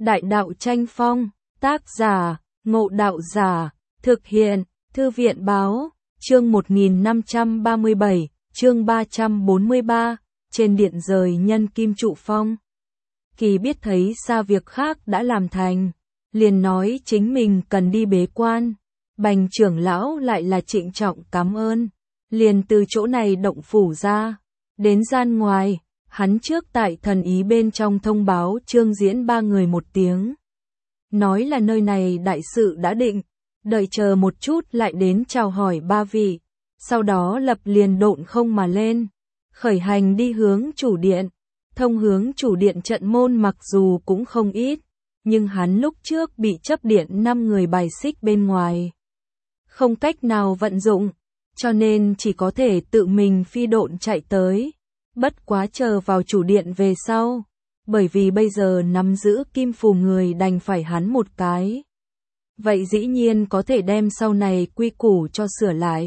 Đại đạo tranh phong, tác giả, Ngộ Đạo Giả, thực hiện, Thư viện báo, chương 1537, chương 343, trên điện rời nhân kim trụ phong. Kỳ biết thấy xa việc khác đã làm thành, liền nói chính mình cần đi bế quan. Bành trưởng lão lại là trịnh trọng cảm ơn, liền từ chỗ này động phủ ra, đến gian ngoài. Hắn trước tại thần ý bên trong thông báo Trương Diễn ba người một tiếng. Nói là nơi này đại sự đã định, đợi chờ một chút lại đến chào hỏi ba vị. Sau đó lập liền độn không mà lên, khởi hành đi hướng chủ điện. Thông hướng chủ điện trận môn mặc dù cũng không ít, nhưng hắn lúc trước bị chấp điện 5 người bài xích bên ngoài. Không cách nào vận dụng, cho nên chỉ có thể tự mình phi độn chạy tới. Bất quá chờ vào chủ điện về sau, bởi vì bây giờ nắm giữ kim phù người đành phải hắn một cái. Vậy dĩ nhiên có thể đem sau này quy củ cho sửa lại.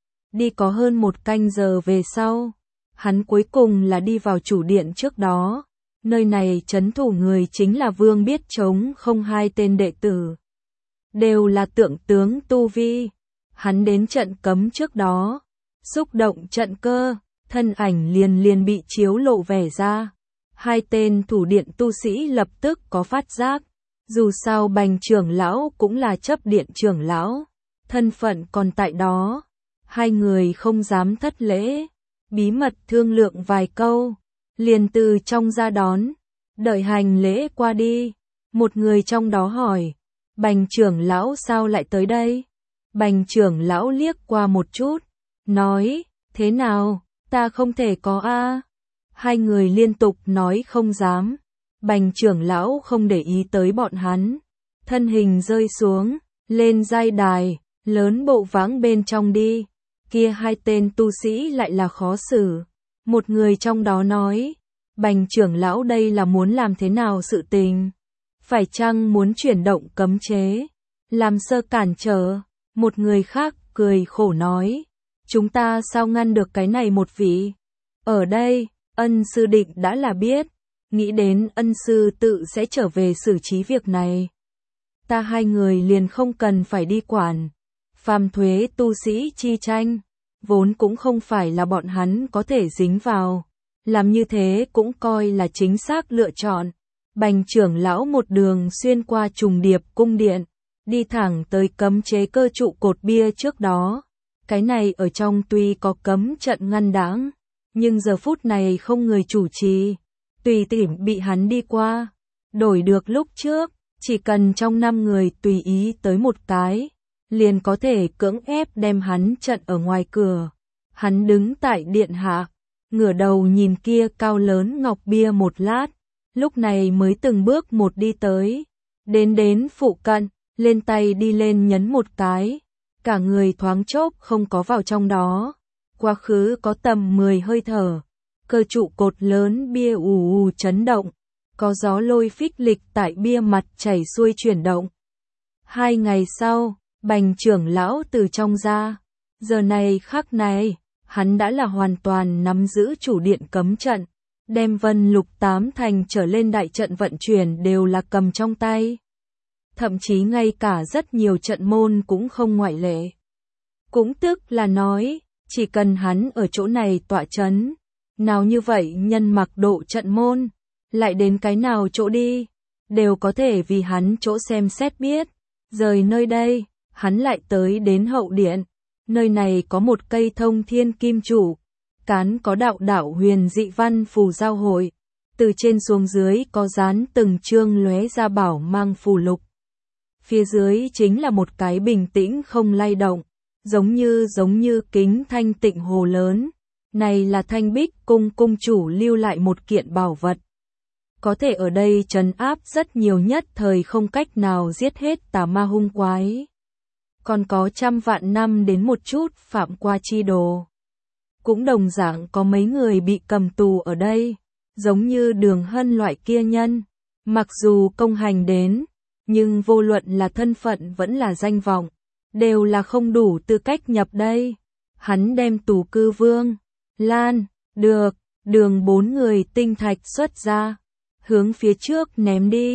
Đi có hơn 1 canh giờ về sau, hắn cuối cùng là đi vào chủ điện trước đó. Nơi này trấn thủ người chính là Vương Biết Trống không 2 tên đệ tử. Đều là tượng tướng tu vi. Hắn đến trận cấm trước đó, xúc động trận cơ. Thân ảnh liền bị chiếu lộ vẻ ra. 2 tên thủ điện tu sĩ lập tức có phát giác. Dù sao Bành trưởng lão cũng là chấp điện trưởng lão, thân phận còn tại đó. 2 người không dám thất lễ, bí mật thương lượng vài câu, liền từ trong ra đón. Đợi hành lễ qua đi, một người trong đó hỏi, Bành trưởng lão sao lại tới đây? Bành trưởng lão liếc qua một chút, nói, thế nào? Ta không thể có a. 2 người liên tục nói không dám. Bành trưởng lão không để ý tới bọn hắn, thân hình rơi xuống, lên giai đài, lớn bộ vãng bên trong đi. Kia 2 tên tu sĩ lại là khó xử. Một người trong đó nói, Bành trưởng lão đây là muốn làm thế nào sự tình? Phải chăng muốn chuyển động cấm chế? Làm sơ cản trở? Một người khác cười khổ nói, chúng ta sao ngăn được cái này một vị? Ở đây, ân sư định đã là biết, nghĩ đến ân sư tự sẽ trở về xử trí việc này. Ta 2 người liền không cần phải đi quản. Phàm thuế tu sĩ chi tranh, vốn cũng không phải là bọn hắn có thể dính vào. Làm như thế cũng coi là chính xác lựa chọn. Bành trưởng lão một đường xuyên qua trùng điệp cung điện, đi thẳng tới cấm chế cơ trụ cột bia trước đó. Cái này ở trong tuy có cấm trận ngăn đãng, nhưng giờ phút này không người chủ trì, tùy tiện bị hắn đi qua. Đổi được lúc trước, chỉ cần trong 5 người tùy ý tới một cái, liền có thể cưỡng ép đem hắn trận ở ngoài cửa. Hắn đứng tại điện hạ, ngửa đầu nhìn kia cao lớn ngọc bia một lát, lúc này mới từng bước một đi tới, đến phụ cận, lên tay đi lên nhấn một cái. Cả người thoáng chốc không có vào trong đó. Quá khứ có tầm 10 hơi thở. Cơ trụ cột lớn bia ù chấn động. Có gió lôi phích lịch tại bia mặt chảy xuôi chuyển động. 2 ngày sau, Bành trưởng lão từ trong ra. Giờ này khắc này, hắn đã là hoàn toàn nắm giữ chủ điện cấm trận. Đem Vân Lục 8 thành trở lên đại trận vận chuyển đều là cầm trong tay. Thậm chí ngay cả rất nhiều trận môn cũng không ngoại lệ. Cũng tức là nói, chỉ cần hắn ở chỗ này tọa chấn, nào như vậy nhân mặc độ trận môn, lại đến cái nào chỗ đi, đều có thể vì hắn chỗ xem xét biết. Rời nơi đây, hắn lại tới đến hậu điện, nơi này có một cây thông thiên kim trụ, cán có đạo đạo huyền dị văn phù giao hội, từ trên xuống dưới có dán từng chương lóe ra bảo mang phù lục. Phía dưới chính là một cái bình tĩnh không lay động, giống như kính thanh tịnh hồ lớn. Này là Thanh Bích cung cung chủ lưu lại một kiện bảo vật. Có thể ở đây trấn áp rất nhiều nhất thời không cách nào giết hết tà ma hung quái. Còn có trăm vạn năm đến một chút phạm qua chi đồ. Cũng đồng dạng có mấy người bị cầm tù ở đây, giống như Đường Hân loại kia nhân. Mặc dù công hành đến, nhưng vô luận là thân phận vẫn là danh vọng, đều là không đủ tư cách nhập đây. Hắn đem tù cư Vương, Lan, Được, Đường 4 người tinh thạch xuất ra, hướng phía trước ném đi.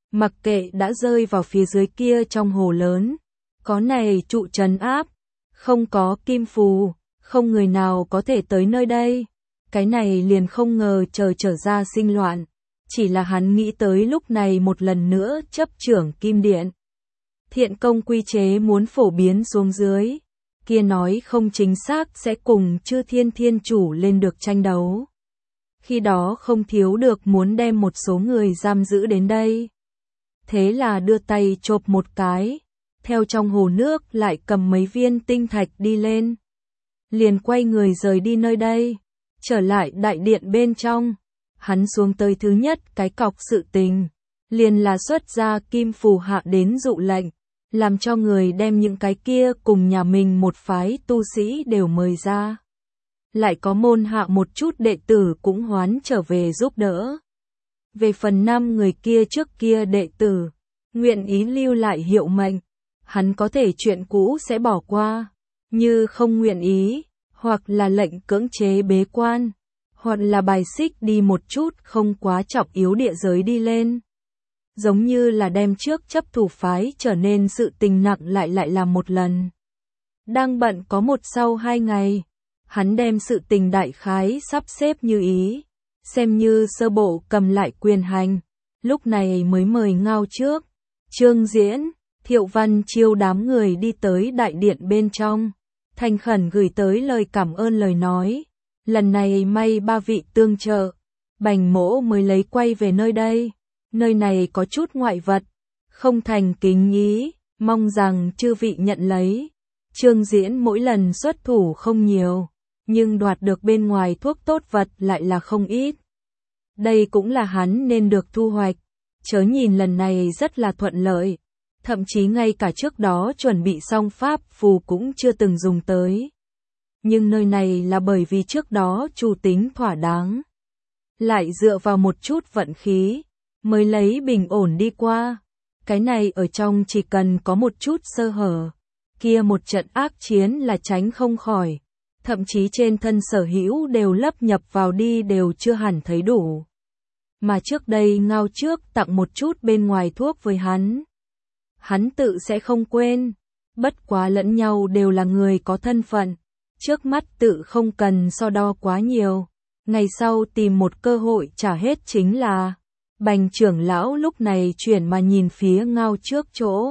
mặc kệ đã rơi vào phía dưới kia trong hồ lớn. Có này trụ trấn áp, không có kim phù, không người nào có thể tới nơi đây. Cái này liền không ngờ trở ra sinh loạn. Chỉ là hắn nghĩ tới lúc này một lần nữa chấp trưởng kim điện. Thiện công quy chế muốn phổ biến xuống dưới. Kia nói không chính xác sẽ cùng chư thiên chủ lên được tranh đấu. Khi đó không thiếu được muốn đem một số người giam giữ đến đây. Thế là đưa tay chộp một cái, theo trong hồ nước lại cầm mấy viên tinh thạch đi lên. Liền quay người rời đi nơi đây, trở lại đại điện bên trong. Hắn xuống tới thứ nhất cái cọc sự tình, liền là xuất ra kim phù hạ đến dụ lệnh, làm cho người đem những cái kia cùng nhà mình một phái tu sĩ đều mời ra. Lại có môn hạ một chút đệ tử cũng hoán trở về giúp đỡ. Về phần 5 người kia trước kia đệ tử, nguyện ý lưu lại hiệu mệnh, hắn có thể chuyện cũ sẽ bỏ qua, như không nguyện ý, hoặc là lệnh cưỡng chế bế quan, hoặc là bài xích đi một chút không quá trọng yếu địa giới đi lên. Giống như là đem trước chấp thủ phái trở nên sự tình nặng lại làm một lần. Đang bận có một sau 2 ngày, hắn đem sự tình đại khái sắp xếp như ý, xem như sơ bộ cầm lại quyền hành, lúc này mới mời Ngao Trước, Trương Diễn, Thiệu Văn chiêu đám người đi tới đại điện bên trong, thành khẩn gửi tới lời cảm ơn lời nói, lần này may 3 vị tương trợ, Bành Mỗ mới lấy quay về nơi đây, nơi này có chút ngoại vật, không thành kính ý, mong rằng chư vị nhận lấy. Trương Diễn mỗi lần xuất thủ không nhiều, nhưng đoạt được bên ngoài thuốc tốt vật lại là không ít. Đây cũng là hắn nên được thu hoạch, chớ nhìn lần này rất là thuận lợi, thậm chí ngay cả trước đó chuẩn bị xong pháp phù cũng chưa từng dùng tới. Nhưng nơi này là bởi vì trước đó chủ tính thỏa đáng, lại dựa vào một chút vận khí, mới lấy bình ổn đi qua. Cái này ở trong chỉ cần có một chút sơ hở, kia một trận ác chiến là tránh không khỏi, thậm chí trên thân sở hữu đều lấp nhập vào đi đều chưa hẳn thấy đủ. Mà trước đây Ngao Trước tặng một chút bên ngoài thuốc với hắn tự sẽ không quên, bất quá lẫn nhau đều là người có thân phận, trước mắt tự không cần so đo quá nhiều, ngày sau tìm một cơ hội trả hết chính là. Bành trưởng lão lúc này chuyển mà nhìn phía Ngao Trước chỗ,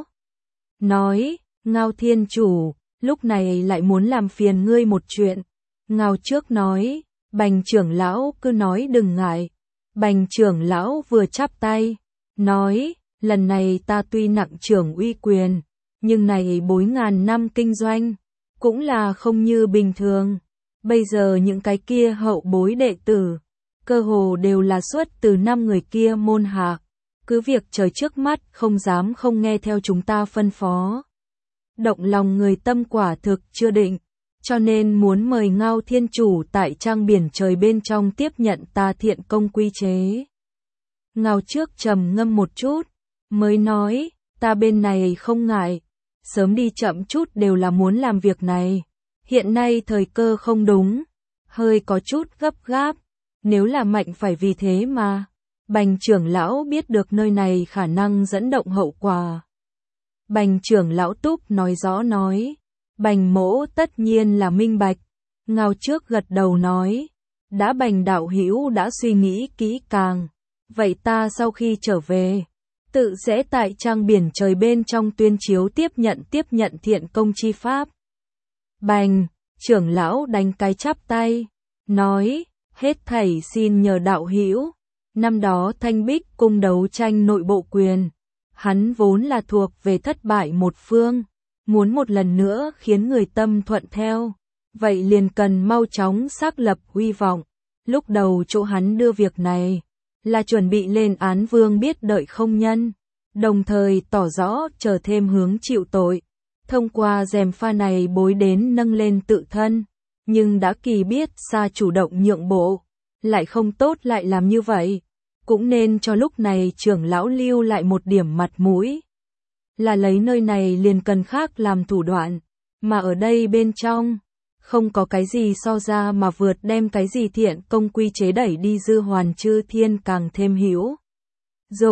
nói, Ngao Thiên Chủ, lúc này lại muốn làm phiền ngươi một chuyện. Ngao Trước nói, Bành trưởng lão cứ nói đừng ngại. Bành trưởng lão vừa chắp tay, nói, lần này ta tuy nặng trưởng uy quyền, nhưng này 4.000 năm kinh doanh, cũng là không như bình thường. Bây giờ những cái kia hậu bối đệ tử, cơ hồ đều là xuất từ 5 người kia môn hạ, cứ việc trời trước mắt không dám không nghe theo chúng ta phân phó. Động lòng người tâm quả thực chưa định, cho nên muốn mời Ngao Thiên Chủ tại trang biển trời bên trong tiếp nhận ta thiện công quy chế. Ngao Trước trầm ngâm một chút, mới nói, ta bên này không ngại, sớm đi chậm chút đều là muốn làm việc này, hiện nay thời cơ không đúng, hơi có chút gấp gáp, nếu là mạnh phải vì thế mà. Bành trưởng lão biết được nơi này khả năng dẫn động hậu quả. Bành trưởng lão túc nói rõ nói, Bành Mỗ tất nhiên là minh bạch. Ngao Trước gật đầu nói, đã Bành đạo hữu đã suy nghĩ kỹ càng, vậy ta sau khi trở về, tự sẽ tại trang biển trời bên trong tuyên chiếu tiếp nhận thiện công chi pháp. Bành trưởng lão đánh cái chắp tay, nói, hết thảy xin nhờ đạo hữu. Năm đó Thanh Bích cung đấu tranh nội bộ quyền, hắn vốn là thuộc về thất bại một phương, muốn một lần nữa khiến người tâm thuận theo, vậy liền cần mau chóng xác lập huy vọng. Lúc đầu chỗ hắn đưa việc này, là chuẩn bị lên án vương biết đợi không nhân, đồng thời tỏ rõ chờ thêm hướng chịu tội, thông qua gièm pha này bối đến nâng lên tự thân, nhưng đã kỳ biết xa chủ động nhượng bộ, lại không tốt lại làm như vậy. Cũng nên cho lúc này trưởng lão lưu lại một điểm mặt mũi. Là lấy nơi này liền cần khác làm thủ đoạn, mà ở đây bên trong, không có cái gì so ra mà vượt đem cái gì thiện công quy chế đẩy đi dư hoàn chư thiên càng thêm hữu dụng.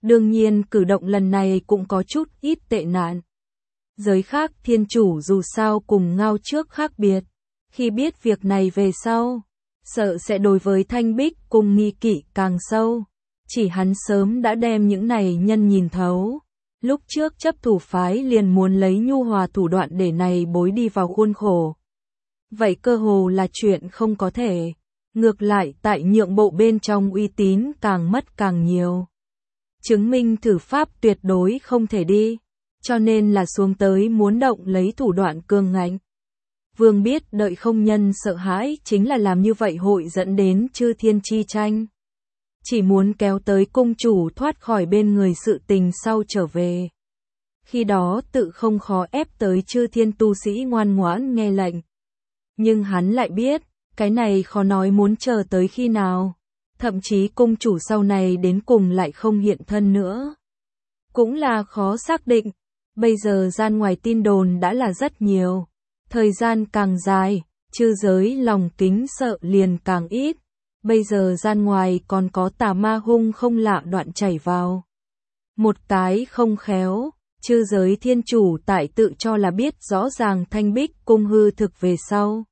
Đương nhiên cử động lần này cũng có chút ít tệ nạn. Giới khác thiên chủ dù sao cùng Ngao trước khác biệt. Khi biết việc này về sau, sợ sẽ đối với Thanh Bích cùng nghi kỵ càng sâu. Chỉ hắn sớm đã đem những này nhân nhìn thấu. Lúc trước chấp thủ phái liền muốn lấy nhu hòa thủ đoạn để này bối đi vào khuôn khổ. Vậy cơ hồ là chuyện không có thể. Ngược lại tại nhượng bộ bên trong uy tín càng mất càng nhiều. Chứng minh thử pháp tuyệt đối không thể đi. Cho nên là xuống tới muốn động lấy thủ đoạn cường ngạnh. Vương biết đợi không nhân sợ hãi chính là làm như vậy hội dẫn đến chư thiên chi tranh. Chỉ muốn kéo tới cung chủ thoát khỏi bên người sự tình sau trở về. Khi đó tự không khó ép tới chư thiên tu sĩ ngoan ngoãn nghe lệnh. Nhưng hắn lại biết, cái này khó nói muốn chờ tới khi nào. Thậm chí cung chủ sau này đến cùng lại không hiện thân nữa. Cũng là khó xác định. Bây giờ gian ngoài tin đồn đã là rất nhiều. Thời gian càng dài, chư giới lòng kính sợ liền càng ít. Bây giờ gian ngoài còn có tà ma hung không lạ đoạn chảy vào. Một cái không khéo, chư giới thiên chủ tại tự cho là biết rõ ràng Thanh Bích cung hư thực về sau.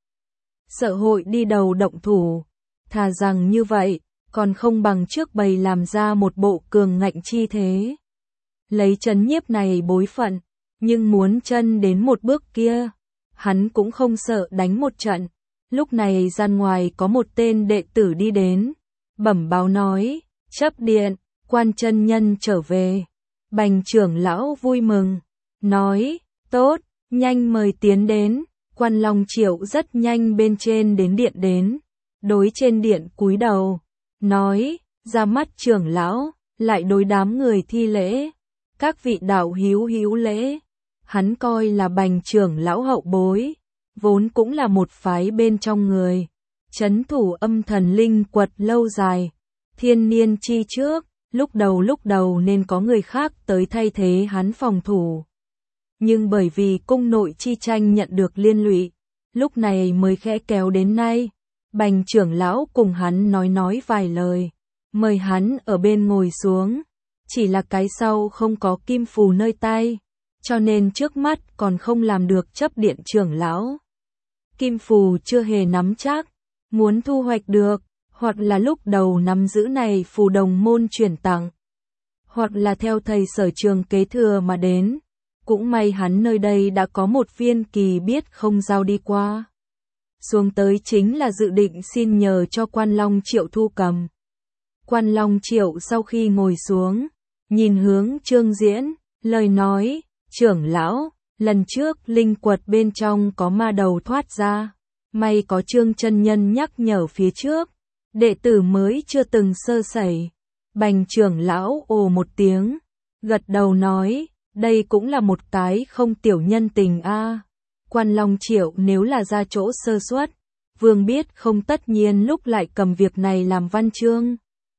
Sợ hội đi đầu động thủ. Thà rằng như vậy, còn không bằng trước bày làm ra một bộ cường ngạnh chi thế. Lấy trấn nhiếp này bối phận, nhưng muốn chân đến một bước kia, hắn cũng không sợ đánh một trận. Lúc này gian ngoài có một tên đệ tử đi đến, bẩm báo nói, chấp điện, quan chân nhân trở về. Bành trưởng lão vui mừng, nói, tốt, nhanh mời tiến đến. Quan Long Triệu rất nhanh bên trên đến điện đến, đối trên điện cúi đầu, nói, ra mắt trưởng lão, lại đối đám người thi lễ. Các vị đạo hữu hữu lễ. Hắn coi là Bành trưởng lão hậu bối, vốn cũng là một phái bên trong người. Trấn thủ âm thần linh quật lâu dài, thiên niên chi trước, lúc đầu nên có người khác tới thay thế hắn phòng thủ. Nhưng bởi vì cung nội chi tranh nhận được liên lụy, lúc này mới khẽ kéo đến nay. Bành trưởng lão cùng hắn nói vài lời, mời hắn ở bên ngồi xuống. Chỉ là cái sau không có kim phù nơi tay, cho nên trước mắt còn không làm được chấp điện trưởng lão. Kim phù chưa hề nắm chắc, muốn thu hoạch được, hoặc là lúc đầu nắm giữ này phù đồng môn chuyển tặng, hoặc là theo thầy sở trường kế thừa mà đến. Cũng may hắn nơi đây đã có một viên kỳ biết không giao đi qua. Xuống tới chính là dự định xin nhờ cho Quan Long Triệu thu cầm. Quan Long Triệu sau khi ngồi xuống, nhìn hướng Trương Diễn, lời nói, trưởng lão, lần trước linh quật bên trong có ma đầu thoát ra. May có Trương chân nhân nhắc nhở phía trước, đệ tử mới chưa từng sơ sẩy. Bành trưởng lão ồ một tiếng, gật đầu nói, đây cũng là một cái không tiểu nhân tình a. Quan Long Triệu nếu là ra chỗ sơ suất, Vương biết không tất nhiên lúc lại cầm việc này làm văn chương.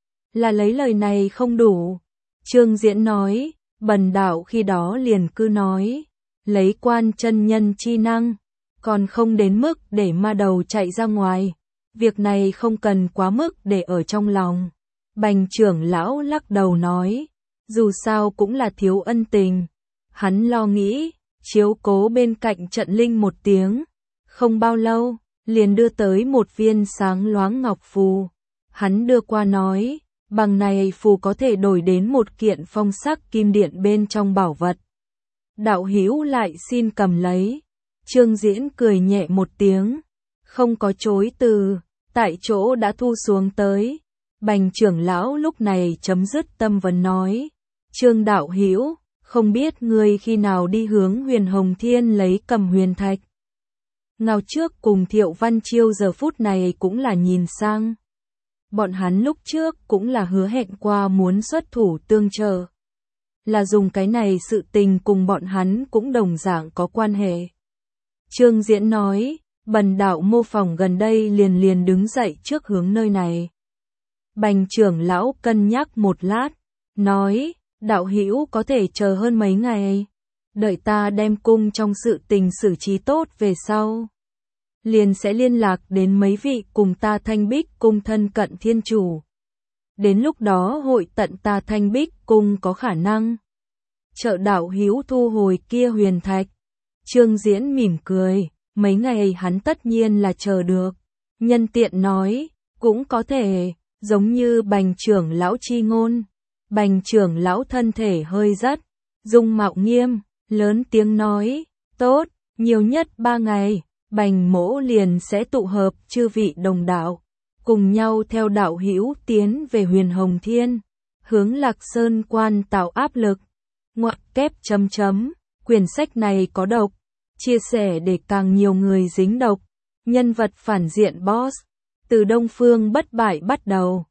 Là lấy lời này không đủ. Trương Diễn nói, bần đạo khi đó liền cứ nói, lấy quan chân nhân chi năng, còn không đến mức để ma đầu chạy ra ngoài. Việc này không cần quá mức để ở trong lòng. Bành trưởng lão lắc đầu nói, dù sao cũng là thiếu ân tình. Hắn lo nghĩ, chiếu cố bên cạnh trận linh một tiếng. Không bao lâu, liền đưa tới một viên sáng loáng ngọc phù. Hắn đưa qua nói, bằng này phù có thể đổi đến một kiện phong sắc kim điện bên trong bảo vật. Đạo hữu lại xin cầm lấy. Trương Diễn cười nhẹ một tiếng, không có chối từ, tại chỗ đã thu xuống tới. Bành trưởng lão lúc này chấm dứt tâm vấn nói, Trương đạo hữu, không biết ngươi khi nào đi hướng Huyền Hồng Thiên lấy cầm huyền thạch. Ngao trước cùng Thiệu Văn Chiêu giờ phút này cũng là nhìn sang. Bọn hắn lúc trước cũng là hứa hẹn qua muốn xuất thủ tương trợ. Là dùng cái này sự tình cùng bọn hắn cũng đồng dạng có quan hệ. Trương Diễn nói, bần đạo mô phỏng gần đây liền đứng dậy trước hướng nơi này. Bành trưởng lão cân nhắc một lát, nói, đạo hữu có thể chờ hơn mấy ngày. Đợi ta đem cung trong sự tình xử trí tốt về sau. Liền sẽ liên lạc đến mấy vị cùng ta Thanh Bích cung thân cận thiên chủ. đến lúc đó hội tận ta Thanh Bích cung có khả năng trợ đạo hữu thu hồi kia huyền thạch. Trương Diễn mỉm cười, mấy ngày hắn tất nhiên là chờ được. Nhân tiện nói, cũng có thể, giống như Bành trưởng lão chi ngôn. Bành trưởng lão thân thể hơi dắt, dung mạo nghiêm, lớn tiếng nói, tốt, nhiều nhất 3 ngày, Bành mỗ liền sẽ tụ hợp chư vị đồng đạo, cùng nhau theo đạo hữu tiến về Huyền Hồng Thiên, hướng Lạc Sơn quan tạo áp lực. Ngoặc kép chấm chấm, quyển sách này có độc, chia sẻ để càng nhiều người dính độc. Nhân vật phản diện boss, từ Đông Phương bất bại bắt đầu.